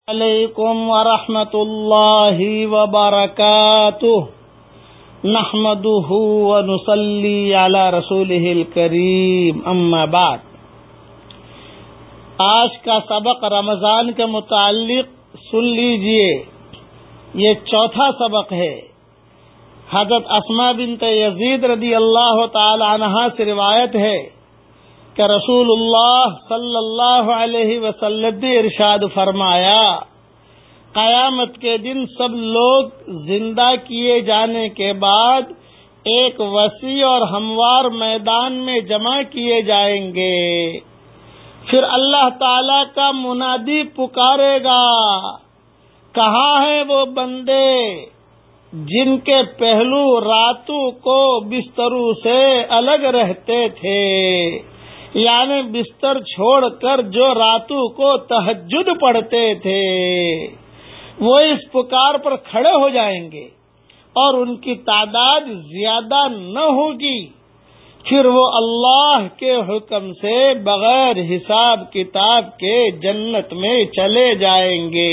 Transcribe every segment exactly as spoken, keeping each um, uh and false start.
علیکم ورحمۃ اللہ وبرکاتہ نحمدہ ونصلی علی رسولہ الکریم اما بعد۔ آج کا سبق رمضان کے متعلق سن لیجئے، یہ چوتھا سبق ہے۔ حضرت اسماء بنت یزید رضی اللہ تعالی عنہا سے روایت ہے کہ رسول اللہ صلی اللہ علیہ وسلم نے ارشاد فرمایا، قیامت کے دن سب لوگ زندہ کیے جانے کے بعد ایک وسیع اور ہموار میدان میں جمع کیے جائیں گے۔ پھر اللہ تعالی کا منادی پکارے گا، کہاں ہیں وہ بندے جن کے پہلو راتوں کو بستروں سے الگ رہتے تھے، یعنی بستر چھوڑ کر جو راتوں کو تہجد پڑھتے تھے، وہ اس پکار پر کھڑے ہو جائیں گے اور ان کی تعداد زیادہ نہ ہوگی۔ پھر وہ اللہ کے حکم سے بغیر حساب کتاب کے جنت میں چلے جائیں گے۔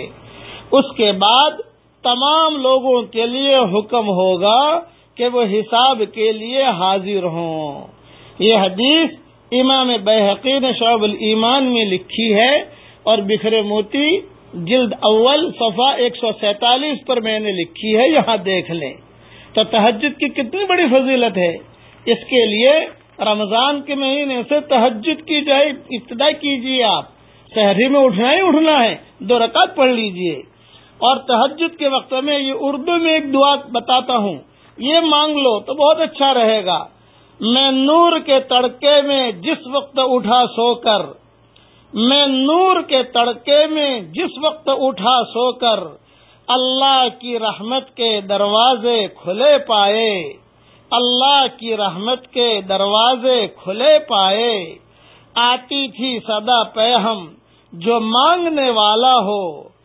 اس کے بعد تمام لوگوں کے لیے حکم ہوگا کہ وہ حساب کے لیے حاضر ہوں۔ یہ حدیث امام بیہقی نے شعب الایمان میں لکھی ہے اور بکھرے موتی جلد اول صفحہ ایک سو سینتالیس پر میں نے لکھی ہے، یہاں دیکھ لیں۔ تو تہجد کی کتنی بڑی فضیلت ہے۔ اس کے لیے رمضان کے مہینے سے تہجد کی جائے ابتدا کیجیے، آپ سحری میں اٹھنا ہی اٹھنا ہے، دو رکعت پڑھ لیجیے۔ اور تہجد کے وقت میں یہ اردو میں ایک دعا بتاتا ہوں، یہ مانگ لو تو بہت اچھا رہے گا۔ میں نور کے تڑکے میں جس وقت اٹھا سو کر، میں نور کے تڑکے میں جس وقت اٹھا سو کر، اللہ کی رحمت کے دروازے کھلے پائے، اللہ کی رحمت کے دروازے کھلے پائے، آتی تھی صدا پیغام جو مانگنے والا ہو،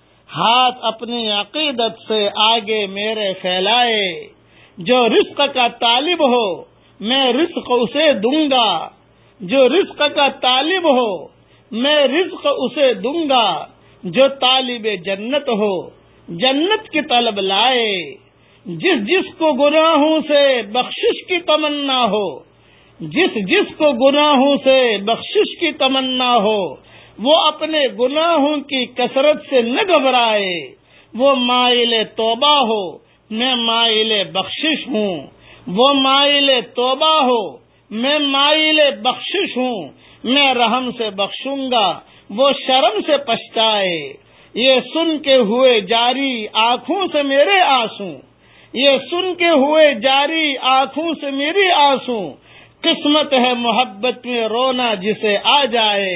ہاتھ اپنی عقیدت سے آگے میرے پھیلائے، جو رزق کا طالب ہو میں رزق اسے دوں گا، جو رزق کا طالب ہو میں رزق اسے دوں گا، جو طالب جنت ہو جنت کی طلب لائے، جس جس کو گناہوں سے بخشش کی تمنا ہو، جس جس کو گناہوں سے بخشش کی تمنا ہو، وہ اپنے گناہوں کی کثرت سے نہ گھبرائے، وہ مائل توبہ ہو میں مائل بخشش ہوں، وہ مائل توبہ ہو میں مائل بخشش ہوں، میں رحم سے بخشوں گا وہ شرم سے پچھتائے۔ یہ سن کے ہوئے جاری آنکھوں سے میرے آنسو، یہ سن کے ہوئے جاری آنکھوں سے میری آنسو، قسمت ہے محبت میں رونا جسے آ جائے،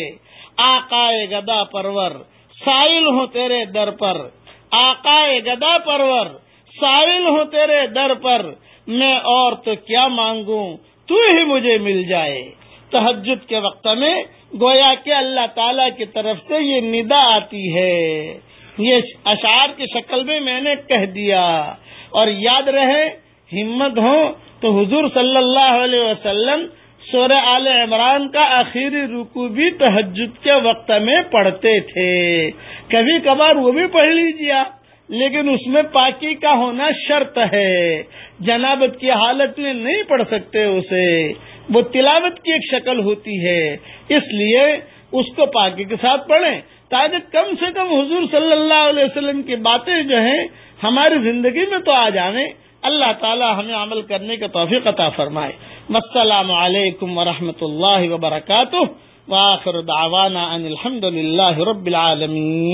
آقائے گدا پرور سائل ہوں تیرے در پر، آقائے گدا پرور سائل ہوں تیرے در پر، میں اور تو کیا مانگوں تو ہی مجھے مل جائے۔ تہجد کے وقت میں گویا کہ اللہ تعالی کی طرف سے یہ ندا آتی ہے، یہ اشعار کی شکل میں میں نے کہہ دیا۔ اور یاد رہے، ہمت ہو تو حضور صلی اللہ علیہ وسلم سورہ آل عمران کا آخری رکوع بھی تہجد کے وقت میں پڑھتے تھے، کبھی کبھار وہ بھی پڑھ لیجیے، لیکن اس میں پاکی کا ہونا شرط ہے، جنابت کی حالت میں نہیں پڑھ سکتے اسے، وہ تلاوت کی ایک شکل ہوتی ہے، اس لیے اس کو پاکی کے ساتھ پڑھیں تاکہ کم سے کم حضور صلی اللہ علیہ وسلم کی باتیں جو ہیں ہماری زندگی میں تو آ جائیں۔ اللہ تعالی ہمیں عمل کرنے کا توفیق عطا فرمائے۔ السلام علیکم ورحمۃ اللہ وبرکاتہ، وآخر دعوانا ان الحمد للہ رب العالمین۔